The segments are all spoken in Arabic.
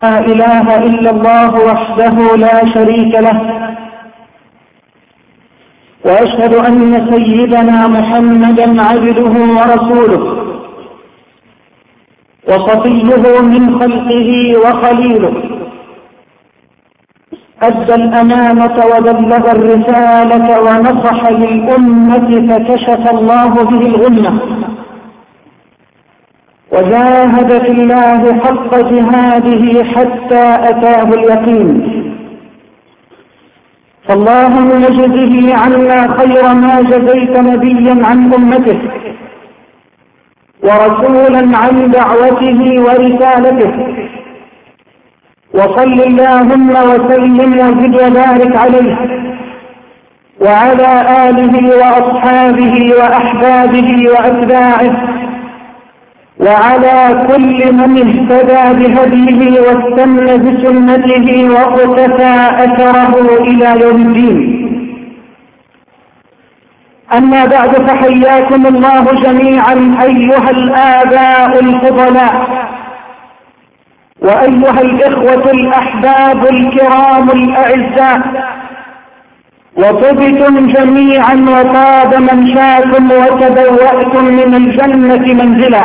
لا إله إلا الله وحده لا شريك له، وأشهد أن سيدنا محمدا عبده ورسوله وصفيه من خلقه وخليله، أدى الأمانة وبلغ الرسالة ونصح للأمة فكشف الله به الغمة، وجاهد في الله حق جهاده حتى أتاه اليقين. فاللهم اجزه عنا خير ما جزيت نبيا عن أمته ورسولا عن دعوته ورسالته، وصل اللهم وسلم وزد وبارك عليه وعلى آله وأصحابه وأحبابه وأتباعه وعلى كل من اهتدى بهديه واستنى بسنته واقتفى أثره إلى يوم الدين. أما بعد، فحياكم الله جميعا أيها الآباء الفضلاء وأيها الإخوة الأحباب الكرام الأعزاء، وطبتم جميعا وطاب ممشاكم وتبوأتم من الجنة منزلا.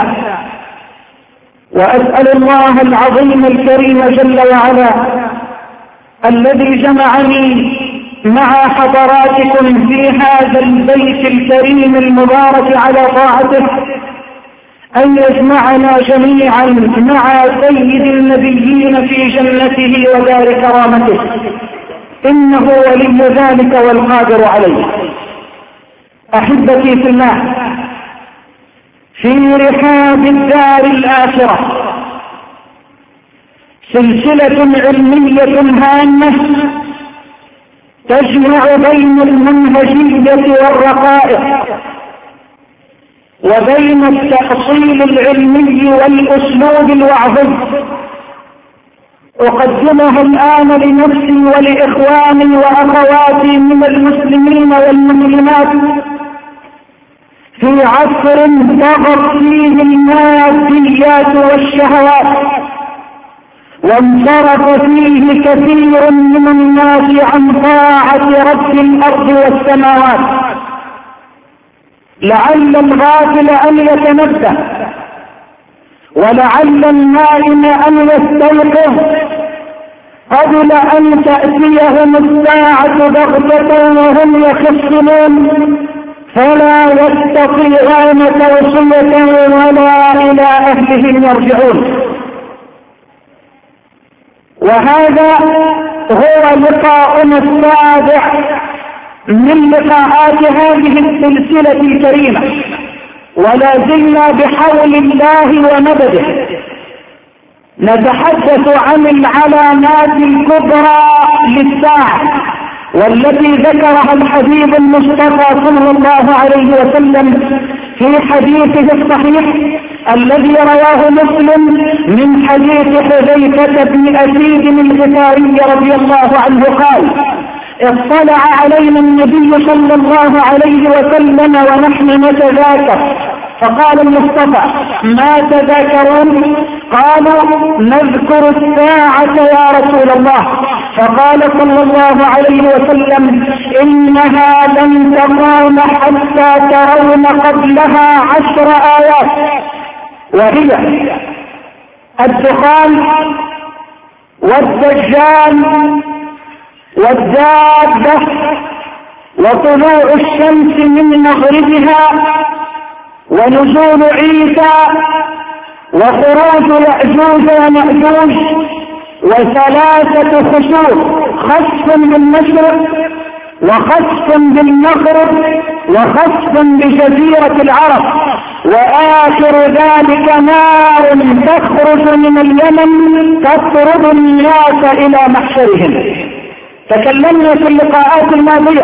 وأسأل الله العظيم الكريم جل وعلا الذي جمعني مع حضراتكم في هذا البيت الكريم المبارك على طاعته أن يجمعنا جميعا مع سيد النبيين في جنته ودار كرامته، إنه ولي ذلك والقادر عليه. أحبتي في الله، في رحاب الدار الآخرة سلسلة علمية هامة تجمع بين المنهجية والرقائق وبين التأصيل العلمي والأسلوب الوعظي. أقدمها الآن لنفسي ولإخواني وأخواتي من المسلمين والمسلمات في عصر طغت فيه الماديات والشهوات، وانصرف فيه كثير من الناس عن طاعة رب الأرض والسماوات. لعل الغافل أن يتنبه، ولعل النائم أن يستيقظ قبل أن تأتيهم الساعة بغتة وهم يخصمون، فلا يستطيعون توصية ولا إلى أهلهم يرجعون. وهذا هو لقاؤنا السابع من لقاءات هذه السلسلة الكريمة، ولا زلنا بحول الله ومدده نتحدث عن العلامات الكبرى للساعة، والتي ذكرها الحبيب المصطفى صلى الله عليه وسلم في حديثه الصحيح الذي رواه مسلم من حديث حذيفة بن أسيد الغفاري رضي الله عنه قال: اطلع علينا النبي صلى الله عليه وسلم ونحن نتذاكر، فقال المصطفى: ما تذاكرون؟ قالوا: نذكر الساعة يا رسول الله. فقال صلى الله عليه وسلم: إنها لن تقوم حتى ترون قبلها 10 آيات، وهي الدخان والدجال والدابة وطلوع الشمس من مغربها ونزول عيسى وخروج يأجوج ومأجوج وثلاثة خسوف: خسف بالمشرق وخسف بالمغرب وخسف بجزيرة العرب، وآخر ذلك نار تخرج من اليمن تطرد الناس إلى محشرهم. تكلمنا في اللقاءات الماضية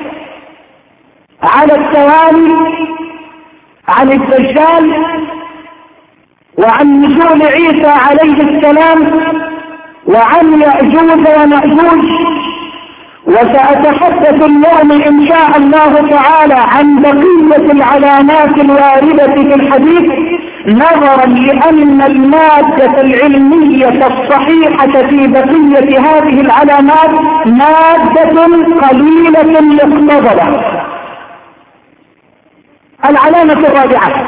على التوالي عن الدجال وعن نزول عيسى عليه السلام وعن يأجوج ومأجوج، وسأتحدث اليوم إن شاء الله تعالى عن بقية العلامات الواردة في الحديث نظرا لأن المادة العلمية الصحيحة في بقية هذه العلامات مادة قليلة مقتضبة. العلامة الرابعة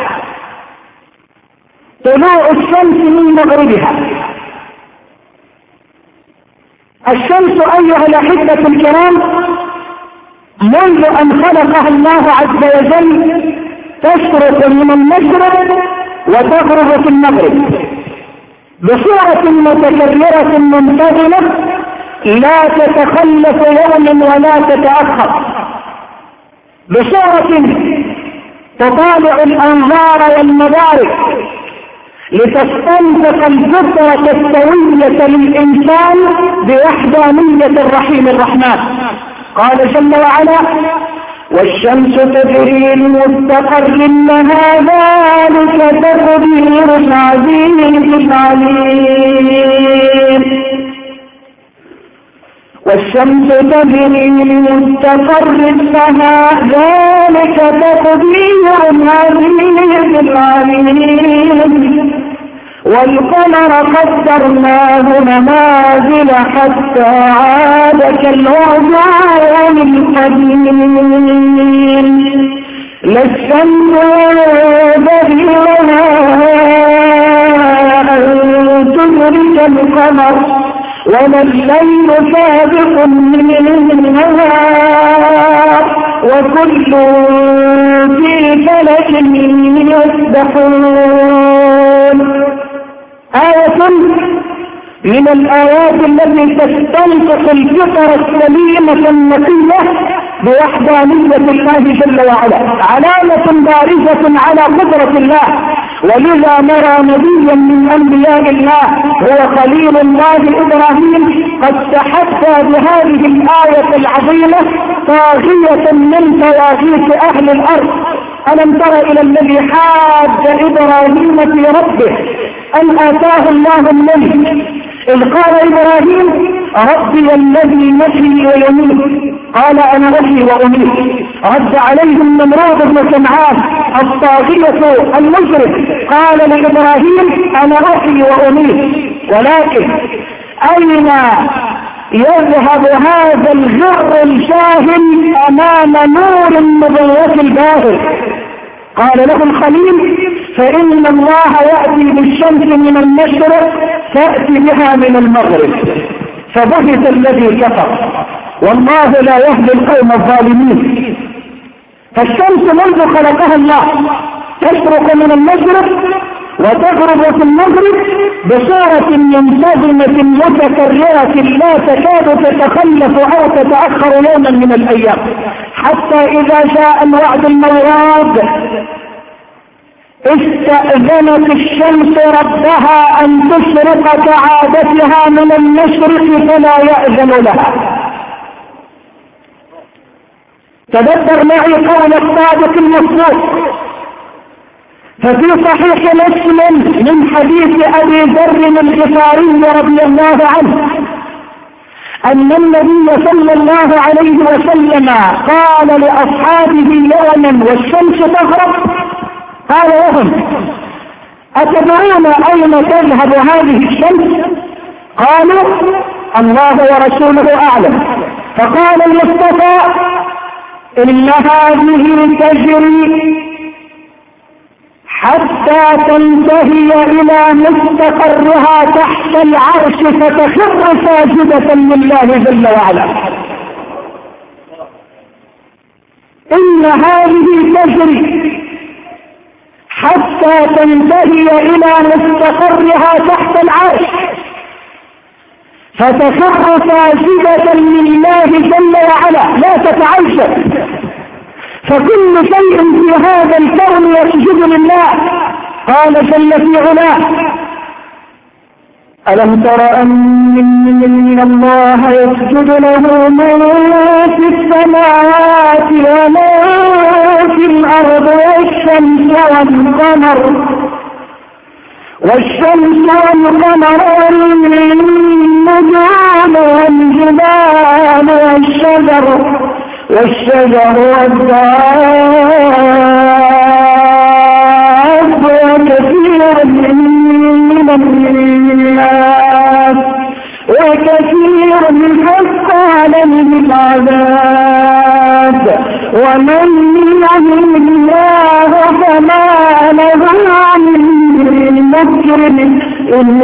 طلوع الشمس من مغربها. الشمس أيها الأحبة الكرام منذ أن خلقها الله عز وجل تشرق من المشرق وتغرب في المغرب بصورة متكررة منتظمة لا تتخلف يوم ولا تتأخر، بصورة تطالع الأنظار والمبارك لتستنطق الفطرة السوية للإنسان بوحدانية الرحيم الرحمن. قال جل وعلا: والشمس تجري لمستقر لها ذلك تقدير العزيز العليم. والشمس تجري لمستقر لها ذلك تقدير العزيز العليم. والقمر قدرناه منازل حتى عاد كالعرجون القديم. لا الشمس ينبغي لها أن تدرك القمر ولا الليل سابق النهار وكل في فلك يسبحون. آية من الآيات التي تستنطق الفطرة السليمة النقية بوحدانية الله جل وعلا، علامة بارزة على قدرة الله. ولذا نرى نبيا من أنبياء الله هو خليل الله إبراهيم قد تحدى بهذه الآية العظيمة طاغية من طواغيت أهل الأرض. ألم تر إلى الذي حاج إبراهيم في ربه أن آتاه الله الملك إذ قال إبراهيم: ربي الذي يحيي ويميت قال أنا أحيي وأميت. رد عليهم نمرود بن كنعان الطاغية المجرم قال لإبراهيم: أنا أحيي وأميت. ولكن أين يذهب هذا الغر الجاهل أمام نور النبوة الباهر؟ قال له الخليل: فإن الله يأتي بالشمس من المشرق تأتي بها من المغرب. فبهت الذي كفر، والله لا يهدي القوم الظالمين. فالشمس منذ خلقها الله تشرق من المشرق وتغرب في المغرب بصورة منتظمة متكررة لا تكاد تتخلف أو تتأخر يوما من الأيام، حتى إذا جاء الوعد الموراد استأذنت الشمس ربها أن تشرق كعادتها من المشرق فلا يأذن لها. تدبر معي قول الصادق المصدوق ففي صحيح مسلم من حديث أبي ذر الغفاري رضي الله عنه أن النبي صلى الله عليه وسلم قال لأصحابه يوما والشمس تغرب قال لهم: أتدرون أين تذهب هذه الشمس؟ قالوا: الله ورسوله أعلم. فقال المصطفى: إن هذه تجري حتى تنتهي إلى مستقرها تحت العرش فتخر ساجدة لله جل وعلا. إن هذه تجري حتى تنتهي إلى مستقرها تحت العرش فتخر ساجدة لله جل وعلا. لا تتعجب، فكل شيء في هذا الكون يسجد لله. قال جل في علاه: ألم تر أن الله يسجد له من في السماوات ومن في الأرض والشمس والقمر والنجوم والجبال والشجر والدواب وكثير الناس وكثير حق عليه العذاب ومن يهن الله فما له من مكرم إن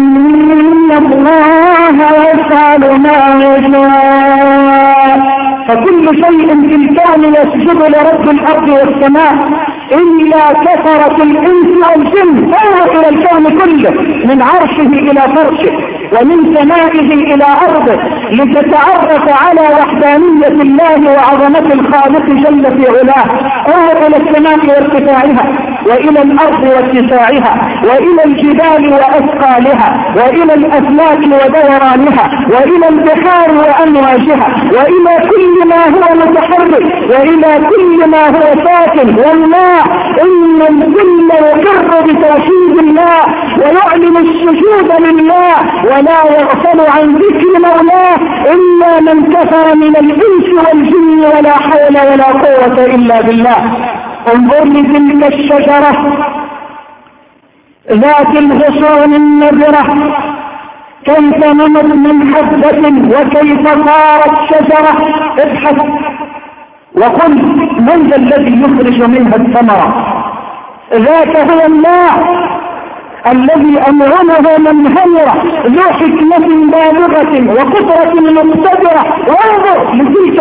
الله يفعل ما يشاء. فكل شيء في الكون يسجد لرب الأرض والسماء إلا كثرة الإنس والجن فهو إلى الكون كله من عرشه إلى فرشه ومن سمائه إلى أرضه لتتعرف على وحدانية الله وعظمة الخالق جل في علاه. انظر إلى السماء وارتفاعها وإلى الأرض واتساعها وإلى الجبال وأثقالها وإلى الأفلاك ودورانها وإلى البحار وأمواجها وإلى كل ما هو متحرك وإلى كل ما هو ساكن. والله إن الكل يقر بتوحيد الله ويعلن السجود لله ولا يغفل عن ذكر مولاه إلا من كفر من الإنس والجن ولا حول ولا قوة إلا بالله. انظر لتلك الشجرة ذات الغصون النضرة كيف نمت من حبة وكيف صارت شجرة. ابحث وقل من ذا الذي يخرج منها الثمرة. ذاك هو الله الذي أمره منهمرة ذو حكمة بالغة وقدرة مقتدرة. وانظر لتلك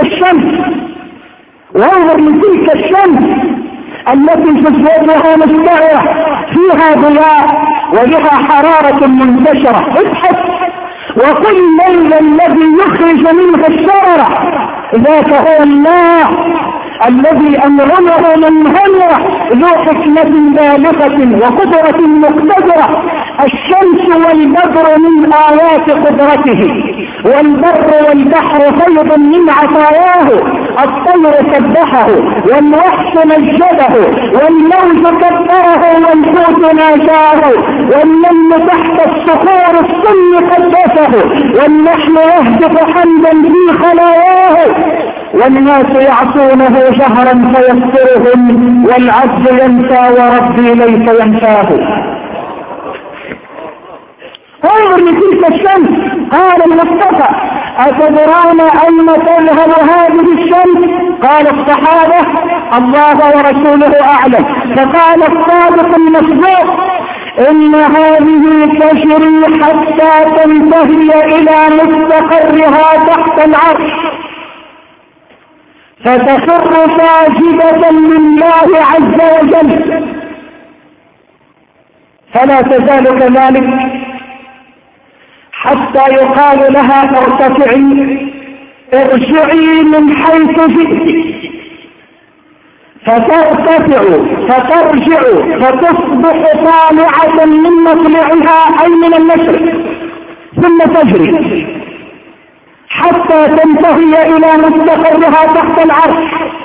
الشمس التي جزوتها مستعرة فيها ضياء وبها حرارة منتشرة. ابحث وقل من الذي يخرج منها الشررة. ذاك هو الله الذي أمره منهمرة ذو حكمة بالغة وقدرة مقتدرة. الشمس والبدر من آيات قدرته والبر والبحر فيض من عطاياه. الطير سبحه والوحش مجده والموج كبره والحوت ناجاه والنمل تحت الصخور الصم قدسه والنحل يهتف حمدا في خلاياه والناس يعصونه جهرا فيسترهم والعبد ينسى وربي ليس ينساه. انظر لتلك الشمس. قال المصطفى أتدرون أين تذهب هذه الشمس؟ قال الصحابة الله ورسوله أعلم. فقال الصادق المصدوق إن هذه تجري حتى تنتهي إلى مستقرها تحت العرش فتخر ساجدة لله عز وجل فلا تزال كذلك حتى يقال لها ارتفعي ارجعي من حيث جئت فترتفع فترجع فتصبح طالعة من مطلعها أي من المشرق ثم تجري حتى تنتهي إلى مستقرها تحت العرش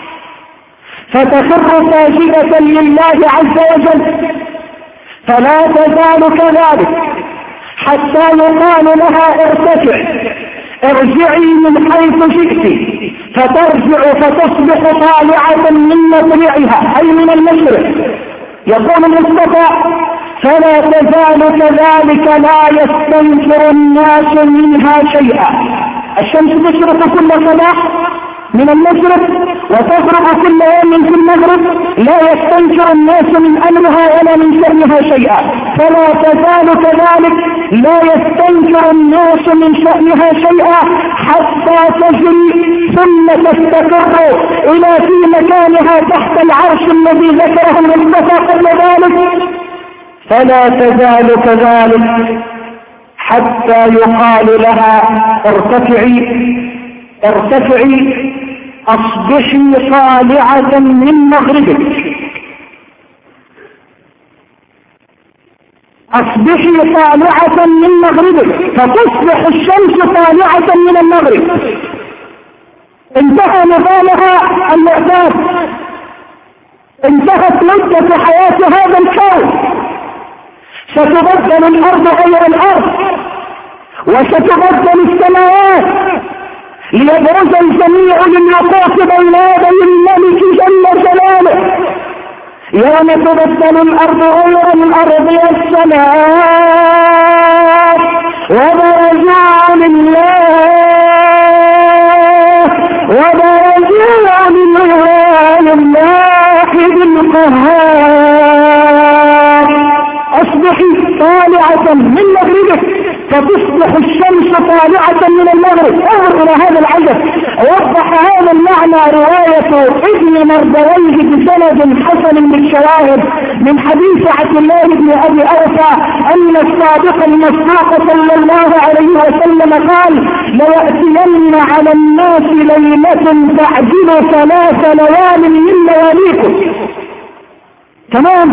فتخر ساجدة لله عز وجل فلا تزال كذلك حتى يقال لها ارتفع ارجعي من حيث جئت فترجع فتصبح طالعة من مطلعها أي من المشرق. يقول المصطفى فلا تزال كذلك لا يستنكر الناس منها شيئا. الشمس تشرق كل صباح من المشرق وتغرب كل يوم في المغرب لا يستنكر الناس من أمرها ولا من شأنها شيئا. فلا تزال كذلك لا يستنكر الناس من شأنها شيئا حتى تجري ثم تستقر إلى في مكانها تحت العرش الذي ذكره المصطفى قبل ذلك. فلا تزال كذلك حتى يقال لها ارتفعي ارتفعي اصبحي طالعة من مغربك اصبحي طالعة من مغربك فتصبح الشمس طالعة من المغرب. انتهى نظامها المعتاد انتهت مدة حياة هذا الكون ستبدل الارض غير الارض وستبدل السماوات ليبرز الجميع للوقوف بين يدي الملك جل جلاله يوم تبدل الأرض غير الأرض والسماء وبرزوا لله الواحد القهار. أصبحي طالعة من مغربك فتصبح الشمس طالعة من المغرب. انظر إلى هذا العجب. وضح هذا المعنى رواية ابن مردويه بسند حسن بالشواهد من حديث عبد الله بن أبي أوفى أن الصادق المصدوق صلى الله عليه وسلم قال: ليأتين على الناس ليلة تعجل 3 ليال من لياليكم. تمام.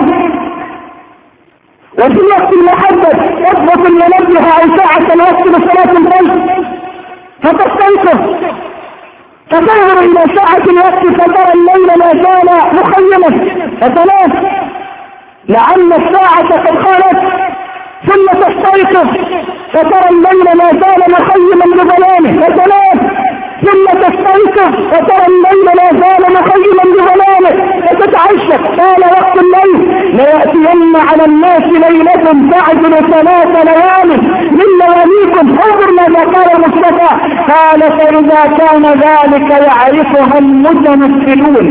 وفي الوقت المحدد اضبط المنبه أو ساعة الوقت لصلاة الفجر فتستيقظ فتنظر إلى ساعة الوقت فترى الليل ما زال مخيما فتنام لعل الساعة قد خلت، ثم تستيقظ فترى الليل ما زال مخيما بظلامه فتنام، ثم تستيقظ فترى الليل ما زال مخيما بظلامه فتتعشق. قال وقت الليل: ليأتين على الناس ليلة تعجل 3 ليال من لياليكم. انظر ماذا قال المصطفى. قال: فإذا كان ذلك يعرفها المتمثلون،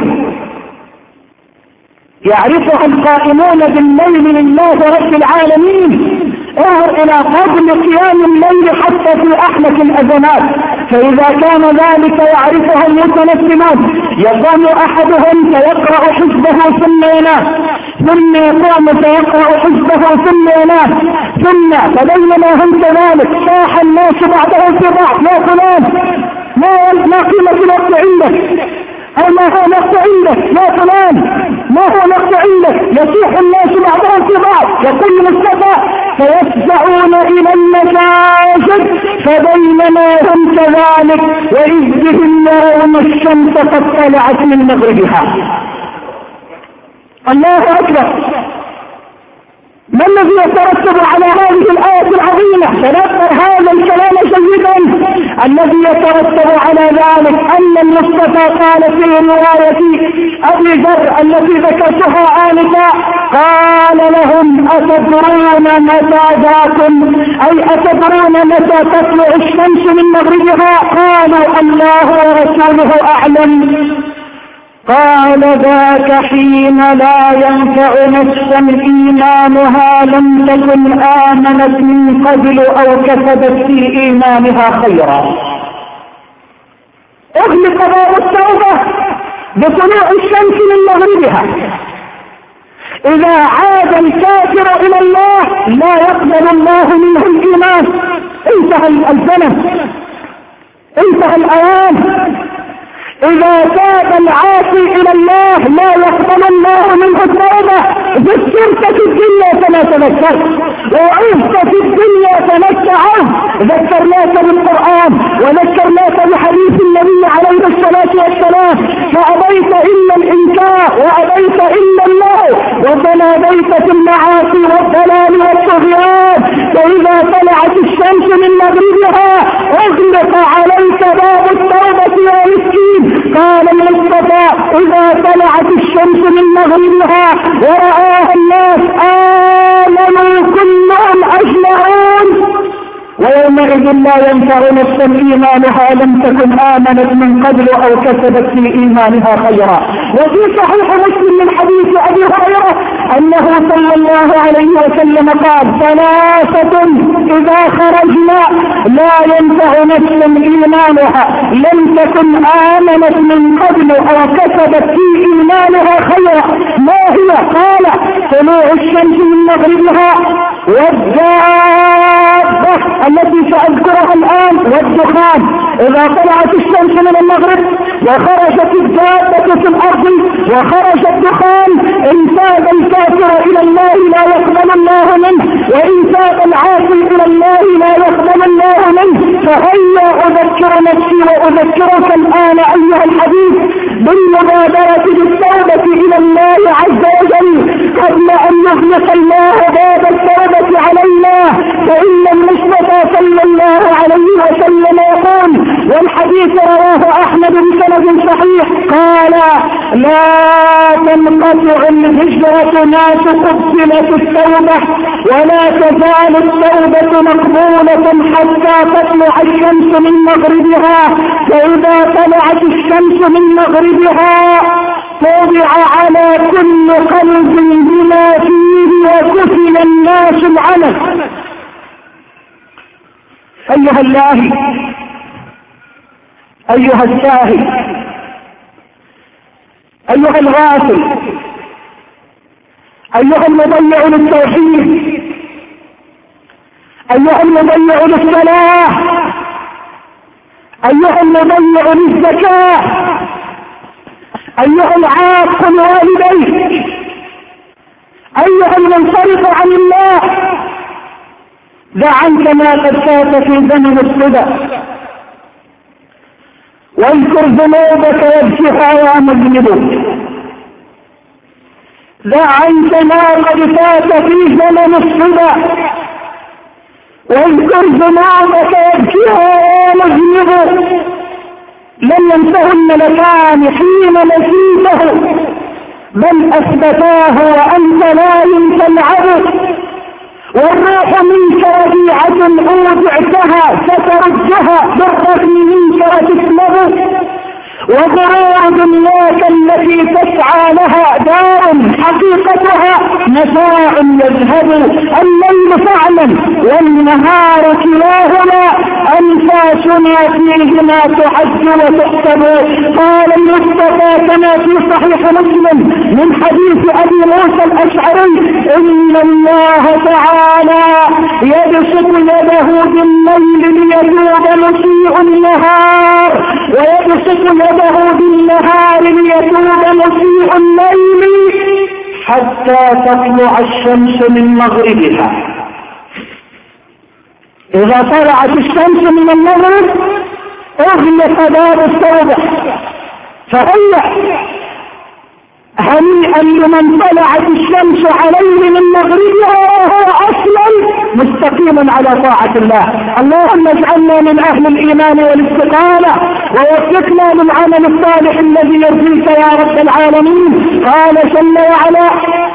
يعرفها القائمون بالليل لله رب العالمين. انظر إلى فضل قيام الليل حتى في أحلك الأزمات. فإذا كان ذلك يعرفها المتنفلون يقوم أحدهم فيقرأ حزبه ثم ينام، ثم يقوم فيقرأ حزبه ثم ينام، ثم فبينما هم كذلك صاح الناس بعضهم في بعض: يا فلان ما قيمة الوقت عندك؟ أو ما هو الوقت عندك يا فلان؟ ما هو الوقت عندك؟ يصيح الناس بعضهم في بعض. يقول المصطفى: فيفزعون إلى المساجد فبينما هم كذلك وإذ بهم يرون الشمس قد طلعت من مغربها. الله أكبر. ما الذي يترتب على هذه الآية العظيمة؟ تذكر هذا الكلام جيدا. الذي يترتب على ذلك أن المصطفى قال في رواية أبي ذر التي ذكرتها آنفا: قال لهم: أتدرون متى ذاكم؟ أي أتدرون متى تطلع الشمس من مغربها؟ قالوا: الله ورسوله أعلم. قال: ذاك حين لا ينفع نفسا إيمانها لم تكن آمنت من قبل أو كسبت في إيمانها خيرا. اغلق باب التوبة بطلوع الشمس من مغربها. إذا عاد الكافر إلى الله لا يقبل الله منه الإيمان. انتهى الزمن، انتهى الأوان. إذا تاب العاصي إلى الله لا يقبل الله منه التوبة. ذكرت في الدنيا فلا تذكرت، وعظت في الدنيا فلا اتعظت. ذكرناك بالقرآن وذكرناك بحديث النبي عليه الصلاة والسلام فأبيت إلا الإنكار وأبيت إلا الله وتناديت في المعاصي والضلال والطغيان. فإذا طلعت الشمس من مغربها أغلق عليك باب التوبة يا مسكين. قال المصطفى: إذا طلعت الشمس من مغربها ورآها الناس آمنوا كلهم أجمعون، ويومئذ لا ينفع نفسا إيمانها لم تكن آمنت من قبل أو كسبت في إيمانها خيرا. وفي صحيح مسلم من حديث أبي هريرة أنه صلى الله عليه وسلم قال: 3 إذا خرجنا لا ينفع نفسا إيمانها لم تكن آمنت من قبل أو كسبت في إيمانها خيرا. ما هي؟ قال: طلوع الشمس من مغربها، والدابة التي سأذكرها الآن، والدخان. إذا طلعت الشمس من المغرب وخرجت الدابة في الأرض وخرج الدخان إن تاب الكافر إلى الله لا يقبل الله منه، وإن تاب العاصي إلى الله لا يقبل الله منه. فهيا أذكر نفسي وأذكرك الآن أيها الحبيب بالمبادرة بالتوبة إلى الله عز وجل قبل أن يغلق الله باب التوبة علينا. فإن المصطفى صلى الله عليه وسلم يقول: والحديث الحديث رواه أحمد بسند صحيح قال لا تنقطع الهجرة ما تقبلت التوبة ولا تزال التوبة مقبولة حتى تطلع الشمس من مغربها، فإذا طلعت الشمس من مغربها طبع على كل قلب بما فيه وكفل الناس العمل. أيها اللاهي، أيها الساهي، أيها الغافل، أيها المضيع للتوحيد، أيها المضيع للصلاة، أيها المضيع للزكاة، أيها العاق لوالديك، أيها المنصرف عن الله، دع عنك ما قد فات في زمن الصدى واذكر ذنوبك وابكها يا مذنب. دع عنك ما قد فات في زمن الصدى واذكر ذنوبك وابكها يا مذنب. لم ينته الملكان حين نسيته بل اثبتاه وانت لا تلعب، والروح منك وديعة أودعتها ستردها بالرغم منك وتسلب، وغرور دنياك التي تسعى لها دار حقيقتها متاع يذهب. الليل فعلا والنهار كلاهما أنفاسنا فيهما تعد وتحسب. قال المصطفى كما في صحيح مسلم من حديث أبي موسى الأشعري إن الله تعالى يبسط يده بالليل ليتوب مسيء النهار ويبسط يده بالنهار ليتوب مسيء الليل حتى تطلع الشمس من مغربها. إذا طلعت الشمس من المغرب أغلق باب التوبة، فهيأ هنيئا لمن طلعت الشمس عليه من مغربها وهو أصلا مستقيم على طاعة الله. اللهم اجعلنا من أهل الإيمان والاستقامة ووفقنا للعمل الصالح الذي يرضيك يا رب العالمين. قال جل وعلا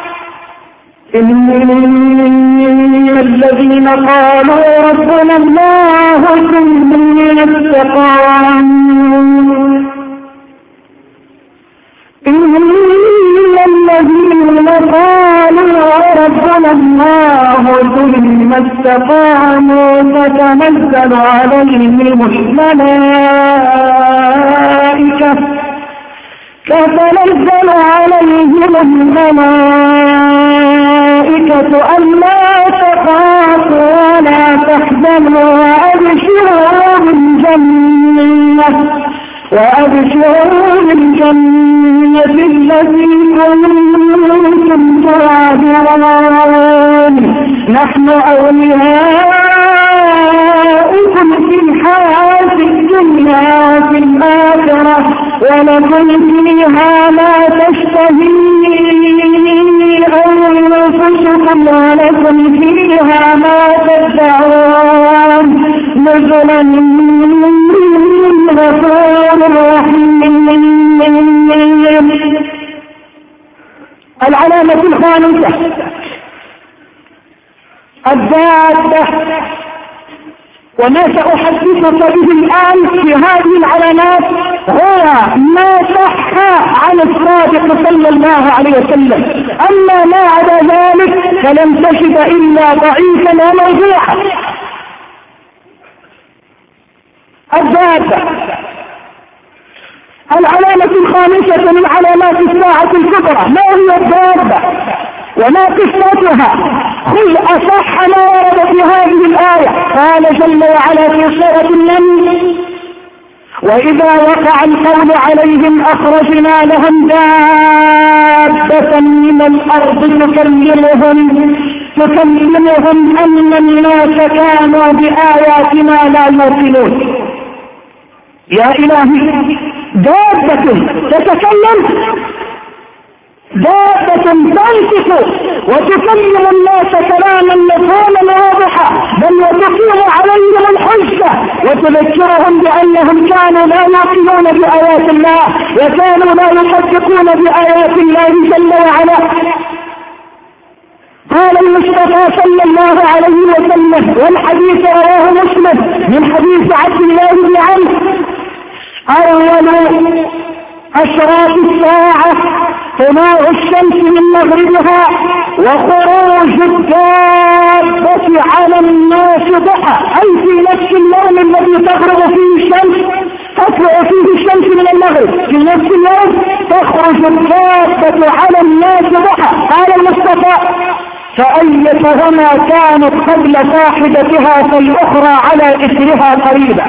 إن الذين قالوا ربنا الله ثم استقاموا إن الذين قالوا ربنا الله ثم استقاموا تتنزل عليهم الملائكة ألا تخافوا ولا تحزنوا وأبشروا بالجنة التي كنتم توعدون نحن أولياؤكم في الحياة الدنيا وفي الآخرة ولكم فيها ما تشتهي أنفسكم ولكم فيها ما تدعون نزلا من غفور رحيم. العلامة الخامسة الدابة، وما سأحدثك به الآن في هذه العلامات هو ما صح عن الصادق صلى الله عليه وسلم، أما ما عدا ذلك فلم تجد إلا ضعيفا وموضوعا. الدابة العلامة الخامسة من علامات الساعة الكبرى. ما هي الدابة وما قصتها؟ خذ أصح ما ورد في هذه الآية. قال جل وعلا في سورة النمل وإذا وقع القول عليهم أخرجنا لهم دابة من الأرض تكلمهم أن الناس كانوا بآياتنا لا يوقنون. يا إلهي، دابة تتكلم دابة تنطق وتكلم الناس كلاما مفهوما واضحا، بل وتقيم عليهم الحجة وتذكرهم بأنهم كانوا لا يعقلون بآيات الله وكانوا لا يصدقون بآيات الله جل وعلا. قال المصطفى صلى الله عليه وسلم، والحديث رواه مسلم من حديث عبد الله بن عمرو: أول أشراط الساعة طلوع الشمس من مغربها وخروج الدابة على الناس ضحى، أي في نفس اليوم الذي تغرب فيه الشمس تطلع فيه الشمس من المغرب، في نفس اليوم تخرج الدابة على الناس ضحى. قال المصطفى: فأيتهما كانت قبل صاحبتها فالأخرى على إثرها قريبا.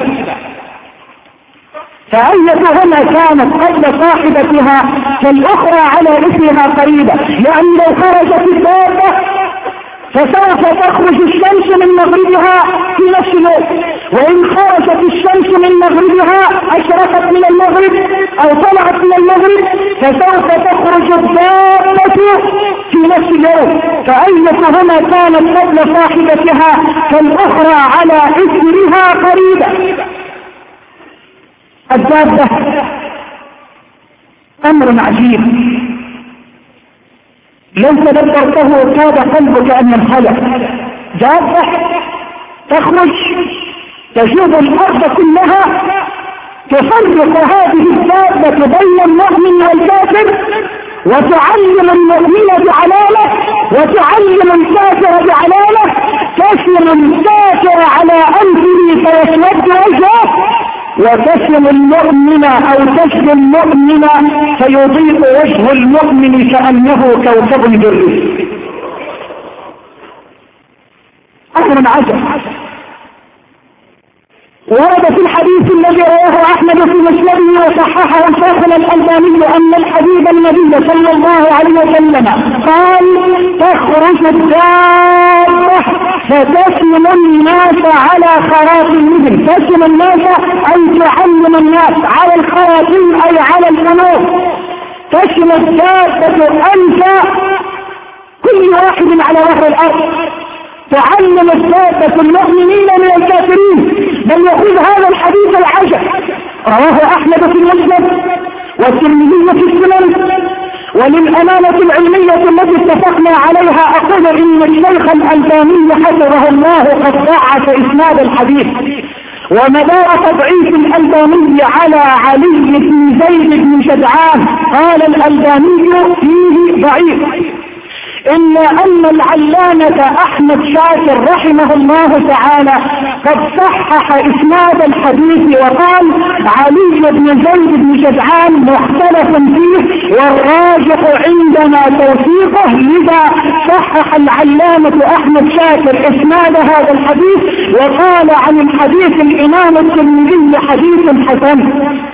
فأيتهما كانت قبل صاحبتها فالأخرى على إثرها قريبا، يعني لو خرجت الدابة فسوف تخرج الشمس من مغربها في نفس الوقت، وإن خرجت الشمس من مغربها أشرقت من المغرب أو طلعت من المغرب فسوف تخرج الدابة في نفس الوقت. فأيتهما كانت قبل صاحبتها فالأخرى على إثرها قريبا. الدابة أمر عجيب لو تدبرته كاد قلبك أن ينخلع. دابة تخرج تجوب الأرض كلها، تفرق هذه الدابة بين المؤمن والكافر، وتعلم المؤمن بعلامة وتعلم الكافر بعلامة، تسلم الكافر على أنفه فيسود وجهه، وتسلم المؤمن أو تسلم المؤمن فيضيء وجه المؤمن كأنه كوكب دري. أمر عجب. ورد في الحديث الذي رواه أحمد في مسنده وصححه شيخنا الألباني أن الحبيب النبي صلى الله عليه وسلم قال: تخرج الدابة فتسلم الناس على خراطيمهم. تسلم الناس أي تعلم الناس على الخراطيم أي على الأمور. تسلم الدابة أنت كل واحد على ظهر الأرض، تعلم الدابة المؤمنين من الكافرين. بل يقول هذا الحديث العجب رواه أحمد في المسند والترمذي في السنن. وللأمانة العلمية التي اتفقنا عليها أقول إن الشيخ الألباني حفظه الله قد ضعف إسناد الحديث، ومدار تضعيف الألباني على علي بن زيد بن جدعان. قال الألباني فيه ضعيف، إلا أن العلامة أحمد شاكر رحمه الله تعالى قد صحح إسناد الحديث وقال: علي بن زيد بن جدعان مختلف فيه والراجح عندنا توثيقه. لذا صحح العلامة أحمد شاكر إسناد هذا الحديث وقال عن الحديث الإمام الترمذي حديث حسن.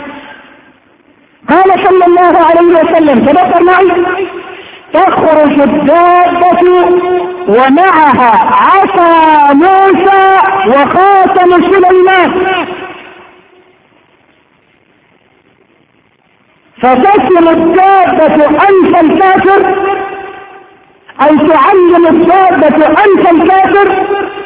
قال صلى الله عليه وسلم: تذكر معي: تخرج الدابة ومعها عصا موسى وخاتم سليمان، فتسلم الدابة أنف الكافر أي تعلم الدابة أنف الكافر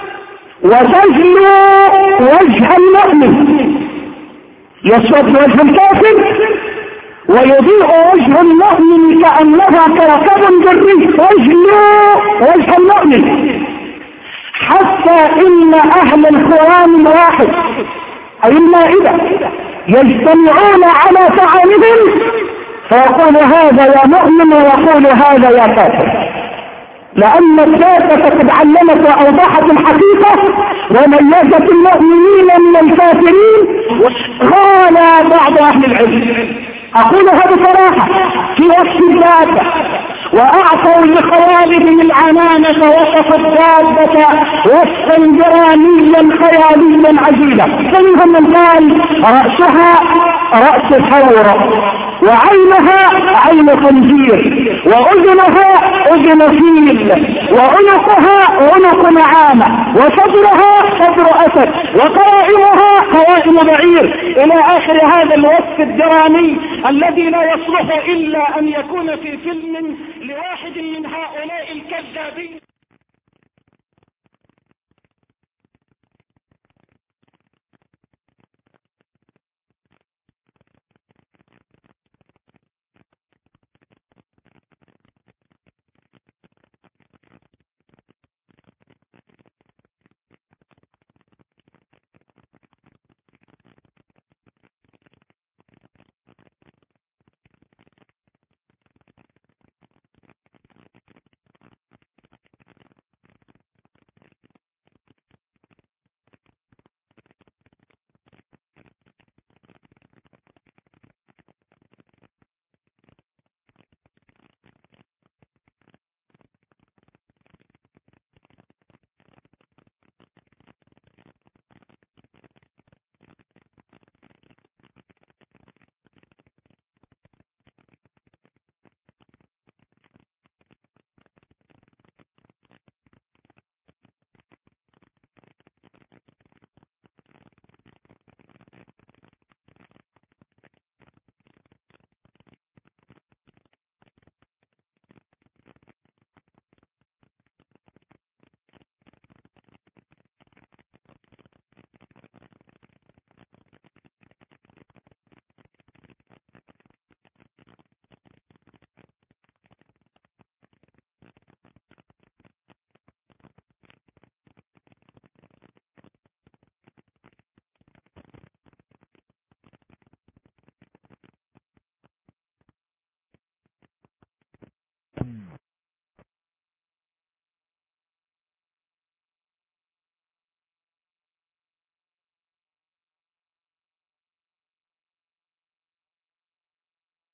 وتجلو وجه المؤمن، يسود وجه الكافر ويضيء وجه المؤمن كأنه كوكب دري، يجلو وجه المؤمن حتى إن أهل الخوان الواحد أي المائدة يجتمعون على طعامهم فيقول هذا يا مؤمن ويقول هذا يا كافر، لأن الدابة قد علمت وأوضحت الحقيقة وميزت المؤمنين من الكافرين. قال بعض أهل العلم، أقولها بصراحة، في وصف الدابة وأعطوا لخوالهم العنانة وصف الدابة وصفا دراميا خياليا عجيبا. فمنهم من قال رأسها رأس ثور، وعينها عين خنزير، وأذنها أذن فيل، وعنقها عنق نعامة، وصدرها صدر أسد، وقوائمها قوائم ولكن بعير إلى آخر هذا الوصف الدرامي الذي لا يصلح إلا أن يكون في فيلم لواحد من هؤلاء الكذابين.